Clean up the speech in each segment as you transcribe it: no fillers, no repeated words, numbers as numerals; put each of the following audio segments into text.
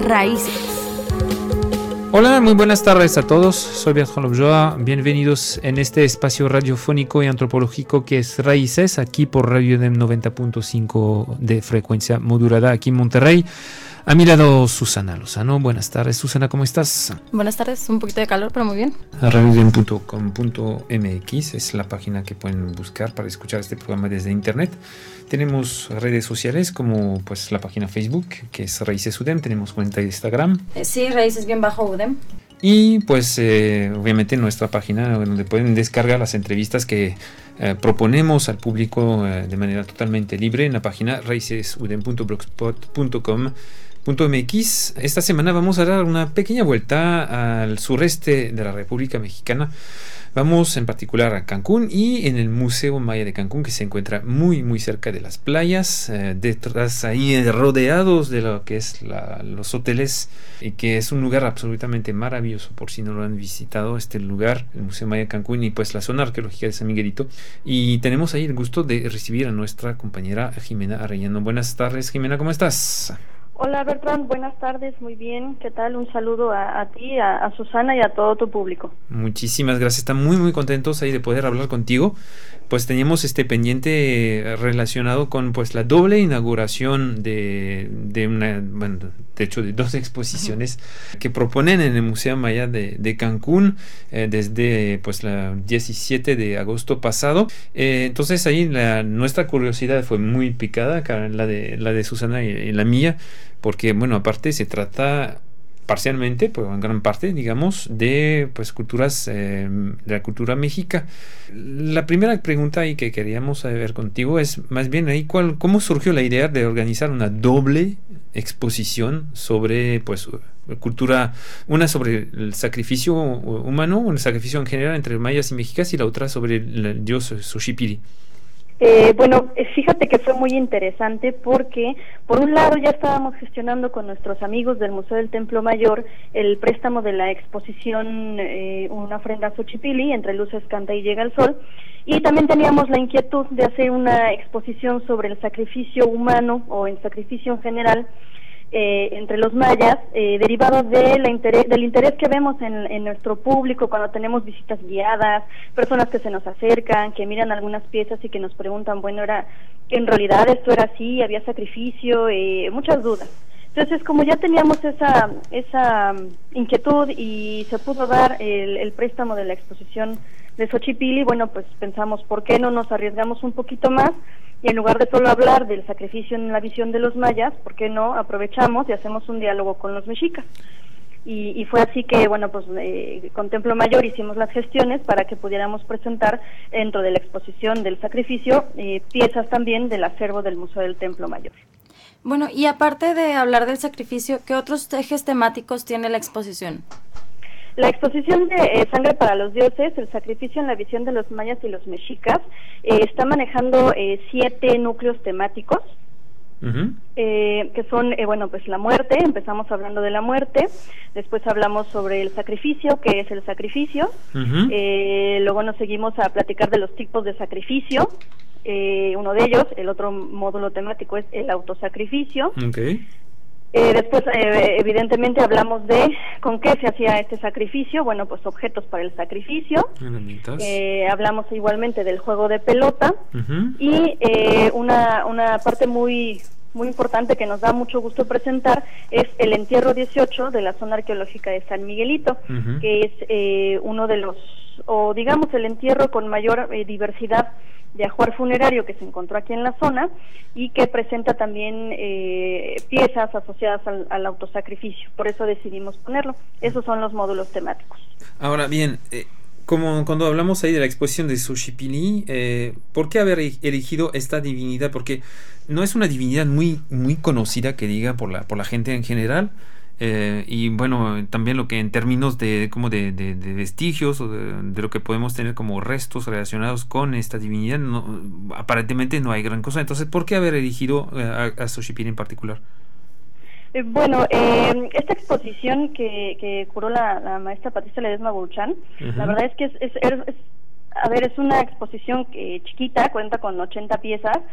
Raíces. Hola, muy buenas tardes a todos. Soy Bertrand Lobjoa. Bienvenidos en este espacio radiofónico y antropológico que es Raíces, aquí por Radio UDEM 90.5 de frecuencia modulada aquí en Monterrey. A mi lado, Susana Lozano. Buenas tardes, Susana, ¿cómo estás? Buenas tardes, un poquito de calor, pero muy bien. radioudem.com.mx es la página que pueden buscar para escuchar este programa desde internet. Tenemos redes sociales como pues la página Facebook, que es Raíces UDEM. Tenemos cuenta de Instagram. Sí, Raíces-UDEM. Y pues obviamente nuestra página donde pueden descargar las entrevistas que proponemos al público de manera totalmente libre en la página raicesudem.blogspot.com.mx. Esta semana vamos a dar una pequeña vuelta al sureste de la República Mexicana. Vamos en particular a Cancún y en el Museo Maya de Cancún, que se encuentra muy muy cerca de las playas, detrás ahí rodeados de lo que es los hoteles, y que es un lugar absolutamente maravilloso por si no lo han visitado, este lugar, el Museo Maya de Cancún y pues la zona arqueológica de San Miguelito. Y tenemos ahí el gusto de recibir a nuestra compañera Jimena Arellano. Buenas tardes, Jimena, ¿cómo estás? Hola Bertrand, buenas tardes, muy bien, ¿qué tal? Un saludo a ti, a Susana y a todo tu público. Muchísimas gracias, están muy muy contentos ahí de poder hablar contigo. Pues teníamos este pendiente relacionado con pues la doble inauguración de una, bueno, de hecho de dos exposiciones que proponen en el Museo Maya de Cancún desde pues la 17 de agosto pasado. Entonces ahí nuestra curiosidad fue muy picada, la de Susana y la mía, porque bueno, aparte se trata parcialmente, pues en gran parte, digamos, de pues culturas, de la cultura mexica. La primera pregunta ahí que queríamos saber contigo es más bien ahí cómo surgió la idea de organizar una doble exposición sobre pues cultura, una sobre el sacrificio humano, un sacrificio en general entre mayas y mexicas, y la otra sobre el dios Xochipilli. Bueno, fíjate que fue muy interesante porque, por un lado, ya estábamos gestionando con nuestros amigos del Museo del Templo Mayor el préstamo de la exposición Una ofrenda a Xochipilli, Entre luces canta y llega el sol, y también teníamos la inquietud de hacer una exposición sobre el sacrificio humano o el sacrificio en general entre los mayas, derivados del interés que vemos en nuestro público cuando tenemos visitas guiadas, personas que se nos acercan, que miran algunas piezas y que nos preguntan, bueno, en realidad esto era así, había sacrificio, muchas dudas. Entonces, como ya teníamos esa inquietud y se pudo dar el préstamo de la exposición de Xochipilli, bueno, pues pensamos, ¿por qué no nos arriesgamos un poquito más? Y en lugar de solo hablar del sacrificio en la visión de los mayas, ¿por qué no aprovechamos y hacemos un diálogo con los mexicas? Y fue así que, bueno, pues con Templo Mayor hicimos las gestiones para que pudiéramos presentar dentro de la exposición del sacrificio piezas también del acervo del Museo del Templo Mayor. Bueno, y aparte de hablar del sacrificio, ¿qué otros ejes temáticos tiene la exposición? La exposición de Sangre para los Dioses, el sacrificio en la visión de los mayas y los mexicas, está manejando 7 núcleos temáticos, que son, bueno, pues la muerte. Empezamos hablando de la muerte, después hablamos sobre el sacrificio, ¿qué es el sacrificio? Luego nos seguimos a platicar de los tipos de sacrificio, uno de ellos, el otro módulo temático es el autosacrificio. Después, evidentemente, hablamos de con qué se hacía este sacrificio. Bueno, pues objetos para el sacrificio. Hablamos igualmente del juego de pelota. Y una parte muy muy importante que nos da mucho gusto presentar es el entierro 18 de la zona arqueológica de San Miguelito, que es uno de los, o digamos, el entierro con mayor diversidad de ajuar funerario que se encontró aquí en la zona, y que presenta también piezas asociadas al autosacrificio. Por eso decidimos ponerlo. Esos son los módulos temáticos. Ahora bien, como cuando hablamos ahí de la exposición de Xochipilli, ¿por qué haber elegido esta divinidad? Porque no es una divinidad muy muy conocida, que diga, por la gente en general. Y bueno, también lo que en términos de como de vestigios o de lo que podemos tener como restos relacionados con esta divinidad, aparentemente no hay gran cosa. Entonces, ¿por qué haber elegido a Xochipilli en particular? Bueno, esta exposición que curó la maestra Patricia Ledesma Bouchan, la verdad es que es una exposición chiquita, cuenta con 80 piezas,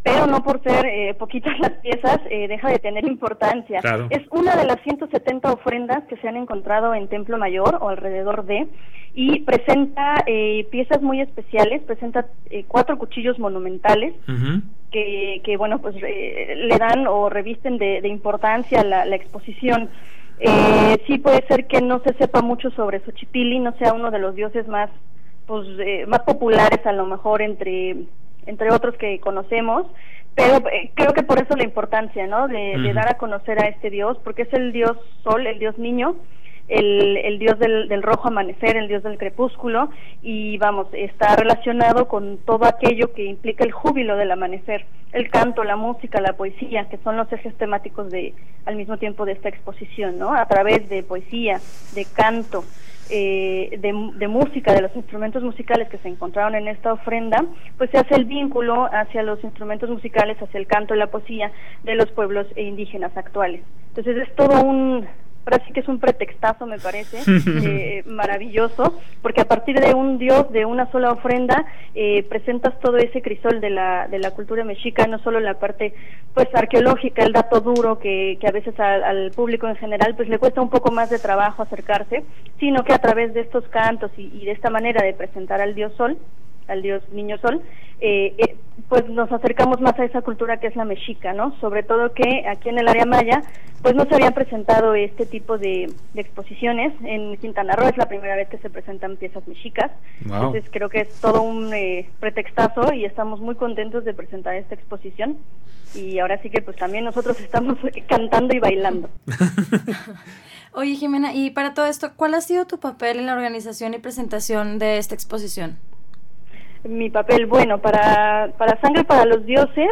pero no por ser poquitas las piezas deja de tener importancia. Claro. Es una de las 170 ofrendas que se han encontrado en Templo Mayor o alrededor de, y presenta piezas muy especiales, presenta 4 cuchillos monumentales que bueno, pues le dan o revisten de importancia la exposición. Sí puede ser que no se sepa mucho sobre Xochipilli, no sea uno de los dioses más más populares a lo mejor entre otros que conocemos, pero creo que por eso la importancia, ¿no? De dar a conocer a este dios, porque es el dios sol, el dios niño, el dios del rojo amanecer, el dios del crepúsculo, y vamos, está relacionado con todo aquello que implica el júbilo del amanecer, el canto, la música, la poesía, que son los ejes temáticos al mismo tiempo de esta exposición, ¿no? A través de poesía, de canto, de música, de los instrumentos musicales que se encontraron en esta ofrenda, pues se hace el vínculo hacia los instrumentos musicales, hacia el canto y la poesía de los pueblos indígenas actuales. Entonces es todo ahora sí que es un pretextazo, me parece, maravilloso, porque a partir de un dios, de una sola ofrenda, presentas todo ese crisol de la cultura mexica, no solo la parte pues arqueológica, el dato duro que a veces al público en general pues le cuesta un poco más de trabajo acercarse, sino que a través de estos cantos y de esta manera de presentar al dios sol, al dios niño sol, pues nos acercamos más a esa cultura que es la mexica, ¿no? Sobre todo que aquí en el área maya pues no se habían presentado este tipo de exposiciones. En Quintana Roo es la primera vez que se presentan piezas mexicas. Wow. Entonces creo que es todo un pretextazo y estamos muy contentos de presentar esta exposición, y ahora sí que pues también nosotros estamos cantando y bailando. Oye, Jimena, y para todo esto, ¿cuál ha sido tu papel en la organización y presentación de esta exposición? Mi papel, bueno, para Sangre para los Dioses,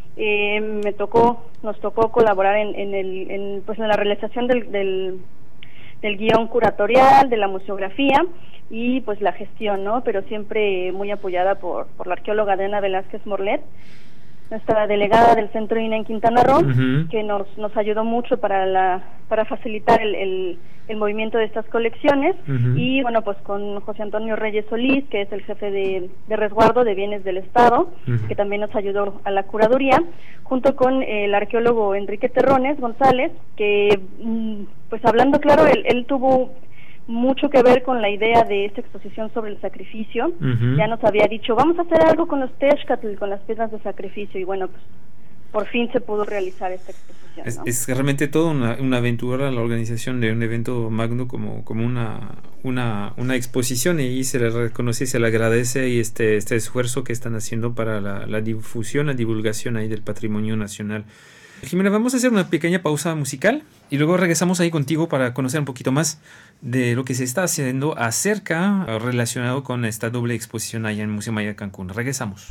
nos tocó colaborar en la realización del guión curatorial, de la museografía y pues la gestión, ¿no? Pero siempre muy apoyada por la arqueóloga Adriana Velázquez Morlet, nuestra delegada del Centro INA en Quintana Roo, que nos ayudó mucho para facilitar el movimiento de estas colecciones, y bueno, pues con José Antonio Reyes Solís, que es el jefe de resguardo de bienes del Estado, que también nos ayudó a la curaduría, junto con el arqueólogo Enrique Terrones González, que pues hablando claro, él tuvo mucho que ver con la idea de esta exposición sobre el sacrificio. Ya nos había dicho, vamos a hacer algo con los Texcatl, con las piedras de sacrificio, y bueno, pues por fin se pudo realizar esta exposición, ¿no? Es realmente toda una aventura la organización de un evento magno como una exposición, y se le reconoce y se le agradece y este esfuerzo que están haciendo para la difusión, la divulgación ahí del patrimonio nacional. Jimena, vamos a hacer una pequeña pausa musical y luego regresamos ahí contigo para conocer un poquito más de lo que se está haciendo relacionado con esta doble exposición allá en Museo Maya Cancún. Regresamos.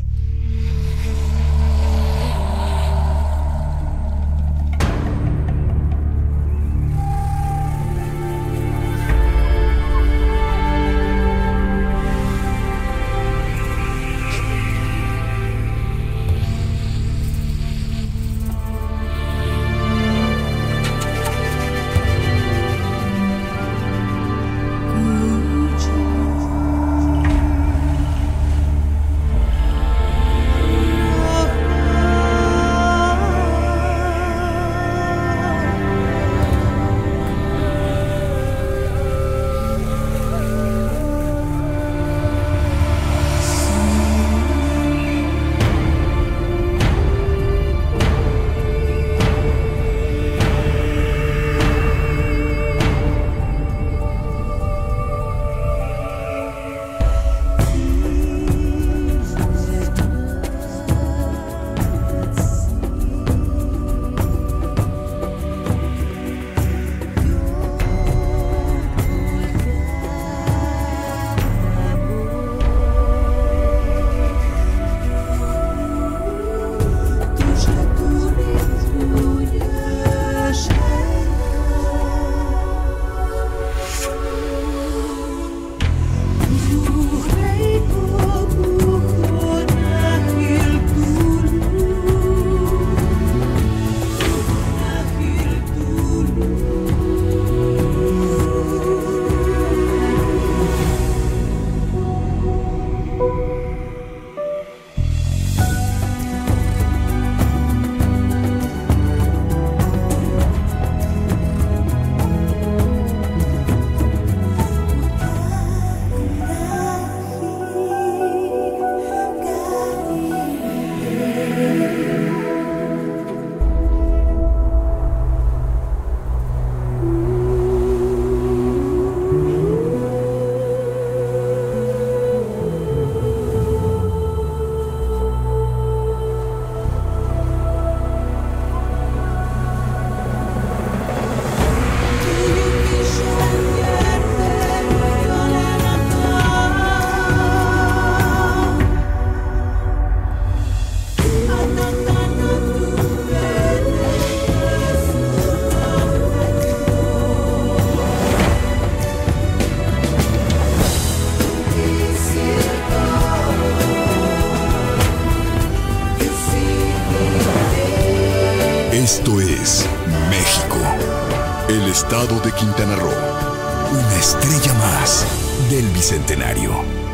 Esto es México, el estado de Quintana Roo, una estrella más del Bicentenario.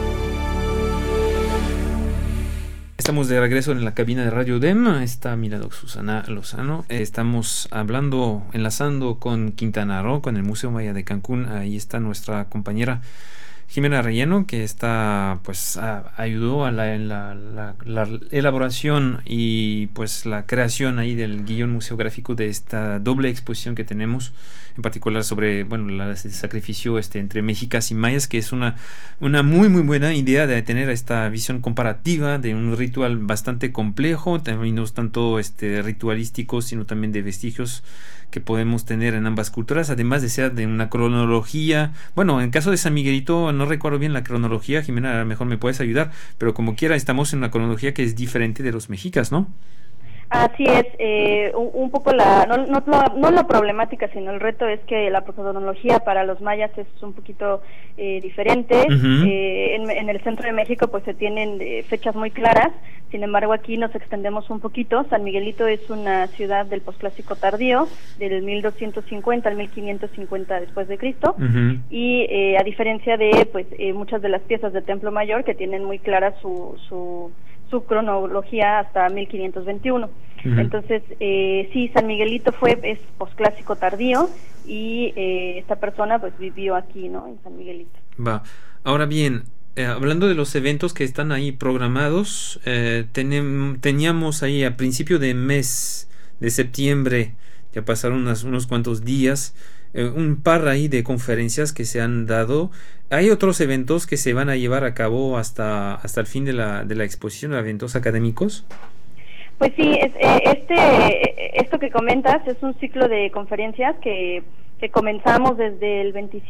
Estamos de regreso en la cabina de Radio UDEM. Está a mi lado Susana Lozano. Estamos enlazando con Quintana Roo, con el Museo Maya de Cancún. Ahí está nuestra compañera Jimena Relleno, que ayudó a la elaboración y pues la creación ahí del guión museográfico de esta doble exposición que tenemos, en particular sobre el sacrificio entre mexicas y mayas, que es una muy muy buena idea de tener esta visión comparativa de un ritual bastante complejo, también no tanto ritualístico, sino también de vestigios que podemos tener en ambas culturas, además de ser de una cronología. Bueno, en caso de San Miguelito no recuerdo bien la cronología, Jimena, a lo mejor me puedes ayudar, pero como quiera estamos en una cronología que es diferente de los mexicas, ¿no? Así es, un poco no la problemática, sino el reto es que la cronología para los mayas es un poquito diferente. Uh-huh. En el centro de México pues se tienen fechas muy claras, sin embargo aquí nos extendemos un poquito. San Miguelito es una ciudad del posclásico tardío, del 1250 al 1550 después de Cristo, uh-huh. Y a diferencia de muchas de las piezas de Templo Mayor, que tienen muy clara su cronología hasta 1521. Uh-huh. Entonces, sí, San Miguelito es posclásico tardío y esta persona pues vivió aquí, ¿no? En San Miguelito. Va. Ahora bien, hablando de los eventos que están ahí programados, teníamos ahí a principio de mes de septiembre, ya pasaron unos cuantos días, un par ahí de conferencias que se han dado. Hay otros eventos que se van a llevar a cabo hasta el fin de la exposición, eventos académicos. Pues sí, esto que comentas es un ciclo de conferencias que comenzamos desde el 20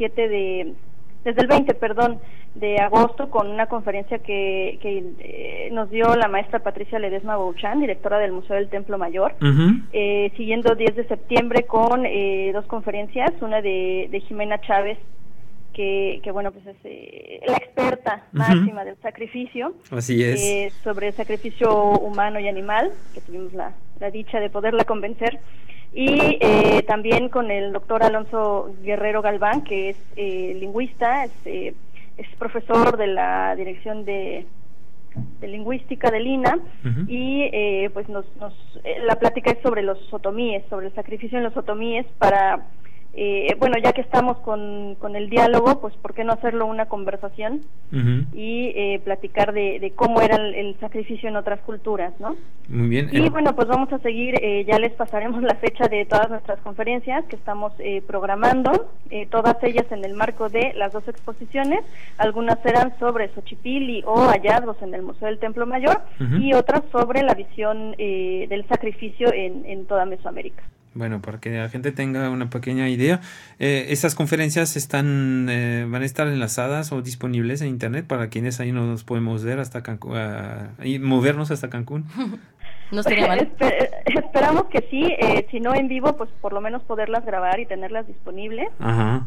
de agosto, con una conferencia que nos dio la maestra Patricia Ledesma Bouchan, directora del Museo del Templo Mayor. Uh-huh. Siguiendo 10 de septiembre con dos conferencias, una de Jimena Chávez, que bueno, pues es la experta máxima del sacrificio. Así es. Sobre el sacrificio humano y animal, que tuvimos la dicha de poderla convencer. Y también con el doctor Alonso Guerrero Galván, que es lingüista, es profesor de la Dirección de Lingüística del INA. Uh-huh. Y pues la plática es sobre los otomíes, sobre el sacrificio en los otomíes, para ya que estamos con el diálogo, pues ¿por qué no hacerlo una conversación? Uh-huh. Y platicar de cómo era el sacrificio en otras culturas, ¿no? Muy bien. Y bueno, pues vamos a seguir, ya les pasaremos la fecha de todas nuestras conferencias que estamos programando, todas ellas en el marco de las dos exposiciones. Algunas serán sobre Xochipilli o hallazgos en el Museo del Templo Mayor. Uh-huh. Y otras sobre la visión del sacrificio en toda Mesoamérica. Bueno, para que la gente tenga una pequeña idea, estas conferencias van a estar enlazadas o disponibles en internet para quienes ahí nos podemos ver hasta Cancún, y movernos hasta Cancún. No sería mal. Esperamos que sí, si no en vivo, pues por lo menos poderlas grabar y tenerlas disponibles. Ajá.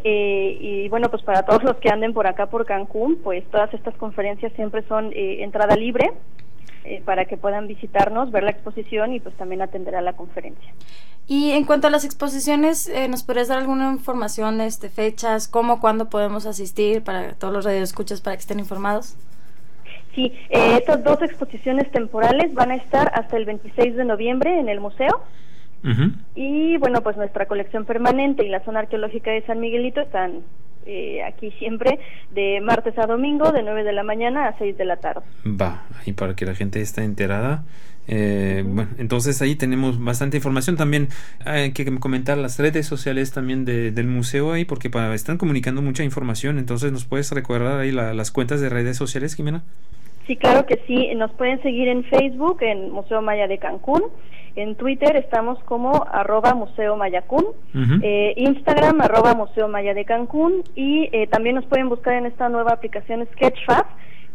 Y bueno, pues para todos los que anden por acá por Cancún, pues todas estas conferencias siempre son entrada libre, para que puedan visitarnos, ver la exposición y pues también atender a la conferencia. Y en cuanto a las exposiciones, ¿nos podrías dar alguna información, fechas, cómo, cuándo podemos asistir, para todos los radioescuchas, para que estén informados? Sí, estas dos exposiciones temporales van a estar hasta el 26 de noviembre en el museo. Uh-huh. Y bueno, pues nuestra colección permanente y la zona arqueológica de San Miguelito están aquí siempre de martes a domingo, de 9 de la mañana a 6 de la tarde. Va, ahí para que la gente esté enterada. Bueno, entonces ahí tenemos bastante información. También hay que comentar las redes sociales también del museo ahí, porque están comunicando mucha información. Entonces, ¿nos puedes recordar ahí las cuentas de redes sociales, Jimena? Sí, claro que sí. Nos pueden seguir en Facebook, en Museo Maya de Cancún. En Twitter estamos como @museomayacún, uh-huh. Instagram @Museo Maya de Cancún, y también nos pueden buscar en esta nueva aplicación Sketchfab,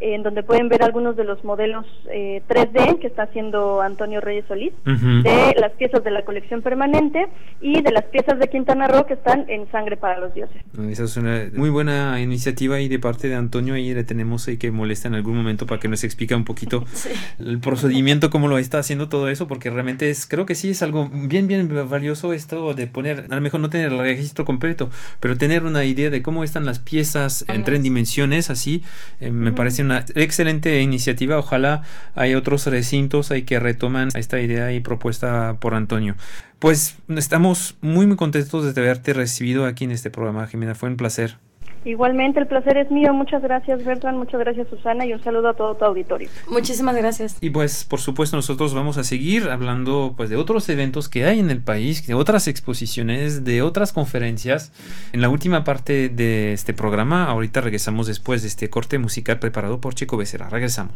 en donde pueden ver algunos de los modelos 3D que está haciendo Antonio Reyes Solís, de las piezas de la colección permanente y de las piezas de Quintana Roo que están en Sangre para los Dioses. Esa es una muy buena iniciativa ahí de parte de Antonio. Ahí le tenemos ahí que molesta en algún momento para que nos explique un poquito el procedimiento, cómo lo está haciendo todo eso, porque realmente creo que sí es algo bien valioso esto de poner, a lo mejor no tener el registro completo, pero tener una idea de cómo están las piezas en 3 dimensiones, así, me parece una excelente iniciativa. Ojalá hay otros recintos ahí que retoman esta idea y propuesta por Antonio. Pues estamos muy contentos de haberte recibido aquí en este programa, Jimena. Fue un placer. Igualmente, el placer es mío. Muchas gracias, Bertrand. Muchas gracias, Susana. Y un saludo a todo tu auditorio. Muchísimas gracias. Y pues, por supuesto, nosotros vamos a seguir hablando pues de otros eventos que hay en el país, de otras exposiciones, de otras conferencias. En la última parte de este programa, ahorita regresamos después de este corte musical preparado por Chico Becerra. Regresamos.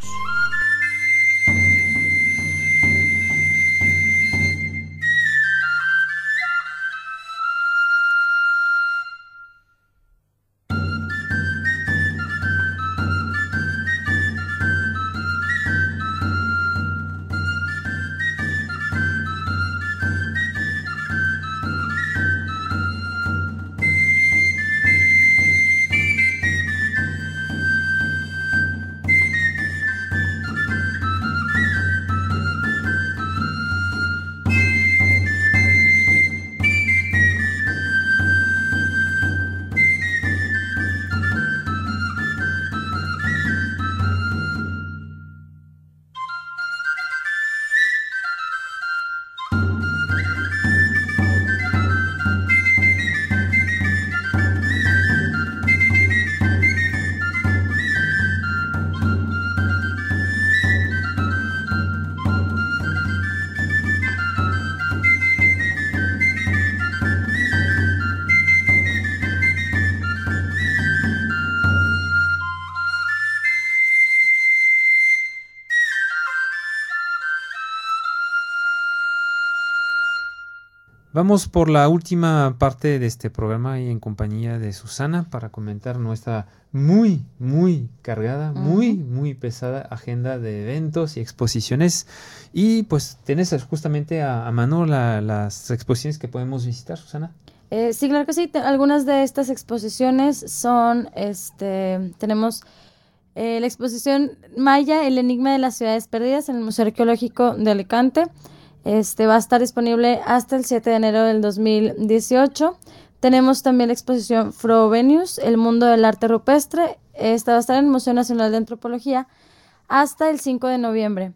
Vamos por la última parte de este programa y en compañía de Susana para comentar nuestra muy cargada, muy pesada agenda de eventos y exposiciones. Y pues tienes justamente a mano las exposiciones que podemos visitar, Susana. Sí, claro que sí. Algunas de estas exposiciones son, tenemos la exposición Maya, el enigma de las ciudades perdidas en el Museo Arqueológico de Alicante. Va a estar disponible hasta el 7 de enero del 2018. Tenemos también la exposición Frobenius, el mundo del arte rupestre. Esta va a estar en el Museo Nacional de Antropología hasta el 5 de noviembre.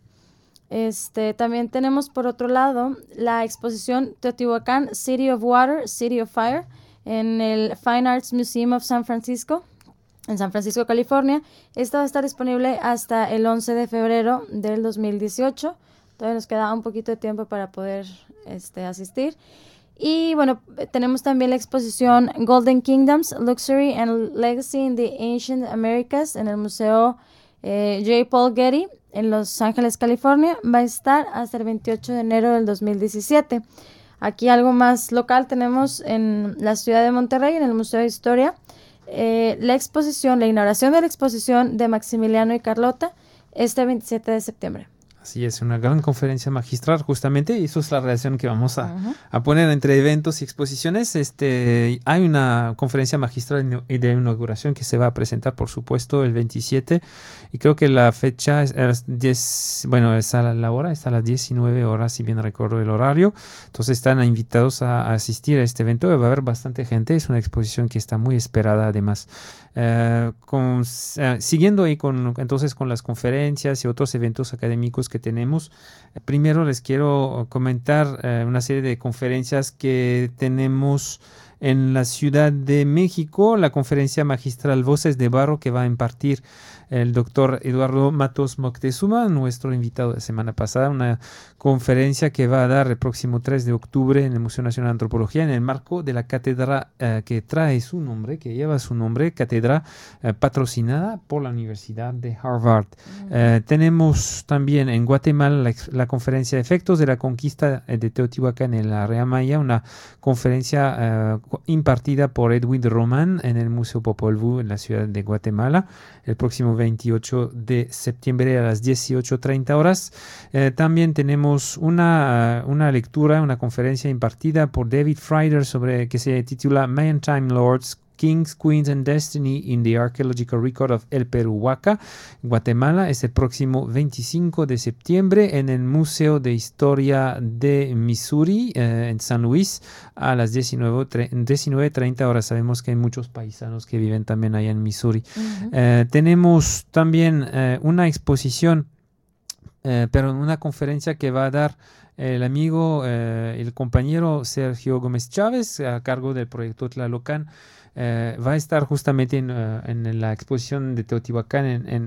También tenemos por otro lado la exposición Teotihuacán, City of Water, City of Fire, en el Fine Arts Museum of San Francisco, en San Francisco, California. Esta va a estar disponible hasta el 11 de febrero del 2018. Todavía nos queda un poquito de tiempo para poder asistir. Y bueno, tenemos también la exposición Golden Kingdoms, Luxury and Legacy in the Ancient Americas en el Museo J. Paul Getty en Los Ángeles, California. Va a estar hasta el 28 de enero del 2017. Aquí algo más local tenemos en la ciudad de Monterrey, en el Museo de Historia, la inauguración de la exposición de Maximiliano y Carlota este 27 de septiembre. Así es, una gran conferencia magistral justamente, y eso es la relación que vamos a poner entre eventos y exposiciones. Hay una conferencia magistral de inauguración que se va a presentar, por supuesto, el 27, y creo que la fecha es a las 10, la hora está a las 19 horas, si bien recuerdo el horario. Entonces están invitados a asistir a este evento. Va a haber bastante gente, es una exposición que está muy esperada además. Siguiendo ahí con las conferencias y otros eventos académicos que tenemos, primero les quiero comentar una serie de conferencias que tenemos en la Ciudad de México. La conferencia magistral Voces de Barro, que va a impartir el doctor Eduardo Matos Moctezuma, nuestro invitado de semana pasada, una conferencia que va a dar el próximo 3 de octubre en el Museo Nacional de Antropología en el marco de la cátedra que lleva su nombre, cátedra patrocinada por la Universidad de Harvard. Tenemos también en Guatemala la conferencia Efectos de la conquista de Teotihuacán en la Rea Maya, una conferencia impartida por Edwin Román en el Museo Popol Vuh en la ciudad de Guatemala el próximo 28 de septiembre a las 18:30 horas. También tenemos una lectura, una conferencia impartida por David Frieder que se titula Mayan Time Lords, Kings, Queens and Destiny in the Archaeological Record of El Peruhuaca, Guatemala. Es el próximo 25 de septiembre en el Museo de Historia de Missouri, en San Luis, a las 19:30 horas. Sabemos que hay muchos paisanos que viven también allá en Missouri. Tenemos también una exposición, pero una conferencia que va a dar el amigo, el compañero Sergio Gómez Chávez, a cargo del proyecto Tlalocan. Va a estar justamente en la exposición de Teotihuacán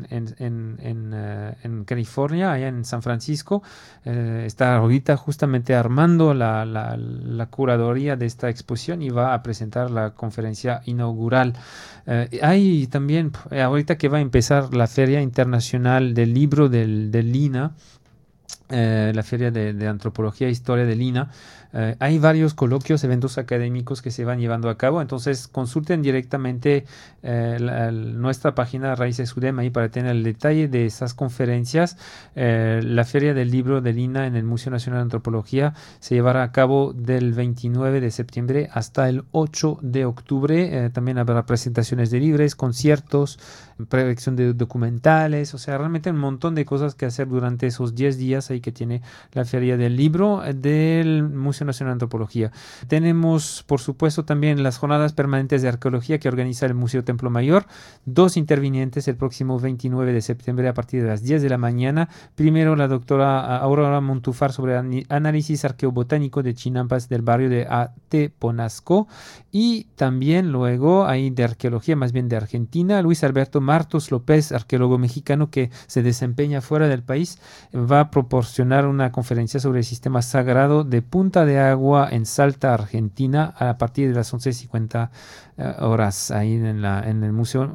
en California, allá en San Francisco. Está ahorita justamente armando la curaduría de esta exposición y va a presentar la conferencia inaugural. Hay también, ahorita que va a empezar la Feria Internacional del Libro del Lina, la Feria de Antropología e Historia de Lina. Hay varios coloquios, eventos académicos que se van llevando a cabo, entonces consulten directamente nuestra página Raíces UDEM ahí para tener el detalle de esas conferencias. La Feria del Libro de Lina en el Museo Nacional de Antropología se llevará a cabo del 29 de septiembre hasta el 8 de octubre. También habrá presentaciones de libros, conciertos, proyección de documentales, o sea, realmente un montón de cosas que hacer durante esos 10 días ahí que tiene la Feria del Libro del Museo Nacional de Antropología. Tenemos, por supuesto, también las jornadas permanentes de arqueología que organiza el Museo Templo Mayor. 2 intervinientes el próximo 29 de septiembre a partir de las 10 de la mañana. Primero, la doctora Aurora Montufar sobre análisis arqueobotánico de chinampas del barrio de Ateponasco. Y también luego, ahí de arqueología, más bien de Argentina, Luis Alberto Martos López, arqueólogo mexicano que se desempeña fuera del país, va a proporcionar una conferencia sobre el sistema sagrado de Punta de Agua en Salta, Argentina, a partir de las 11:50 horas, ahí en el Museo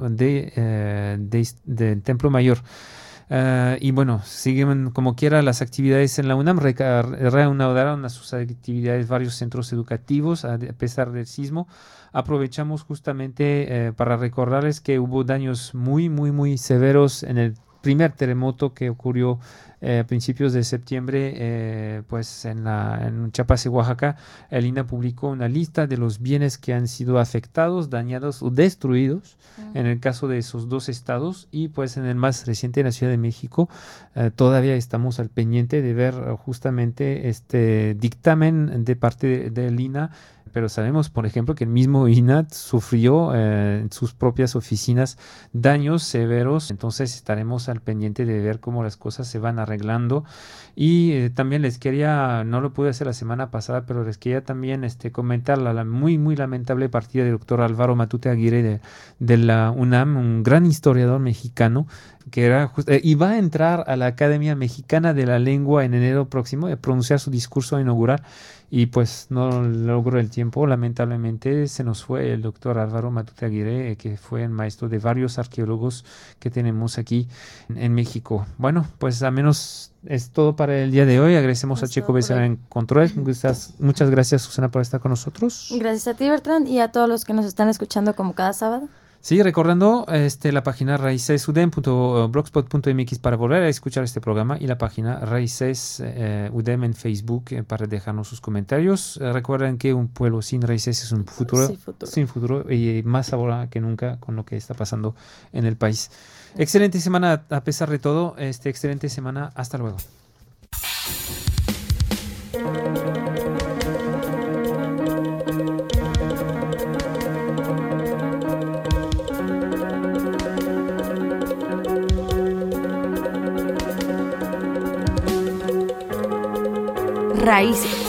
del Templo Mayor. Y bueno, siguen como quiera las actividades en la UNAM. Reanudaron a sus actividades varios centros educativos a pesar del sismo. Aprovechamos justamente para recordarles que hubo daños muy, muy, muy severos en el primer terremoto que ocurrió a principios de septiembre, pues en Chiapas y Oaxaca. El INAH publicó una lista de los bienes que han sido afectados, dañados o destruidos en el caso de esos 2 estados, y pues en el más reciente, en la Ciudad de México, todavía estamos al pendiente de ver justamente este dictamen de parte del INAH. Pero sabemos, por ejemplo, que el mismo INAH sufrió en sus propias oficinas daños severos. Entonces estaremos al pendiente de ver cómo las cosas se van arreglando. Y también les quería, no lo pude hacer la semana pasada, pero les quería también comentar la muy, muy lamentable partida del doctor Álvaro Matute Aguirre de la UNAM, un gran historiador mexicano, que era iba a entrar a la Academia Mexicana de la Lengua en enero próximo, a pronunciar su discurso inaugural, y pues no logró el tiempo. Lamentablemente se nos fue el doctor Álvaro Matute Aguirre, que fue el maestro de varios arqueólogos que tenemos aquí en México. Bueno, pues al menos es todo para el día de hoy. Agradecemos a Checo Becerra en controles. Muchas gracias, Susana, por estar con nosotros. Gracias a ti, Bertrand, y a todos los que nos están escuchando como cada sábado. Sí, recordando la página raicesudem.blogspot.mx para volver a escuchar este programa, y la página Raíces UDEM en Facebook para dejarnos sus comentarios. Recuerden que un pueblo sin raíces es un futuro sin futuro, y más ahora que nunca con lo que está pasando en el país. Excelente semana a pesar de todo. Excelente semana. Hasta luego. Raíces.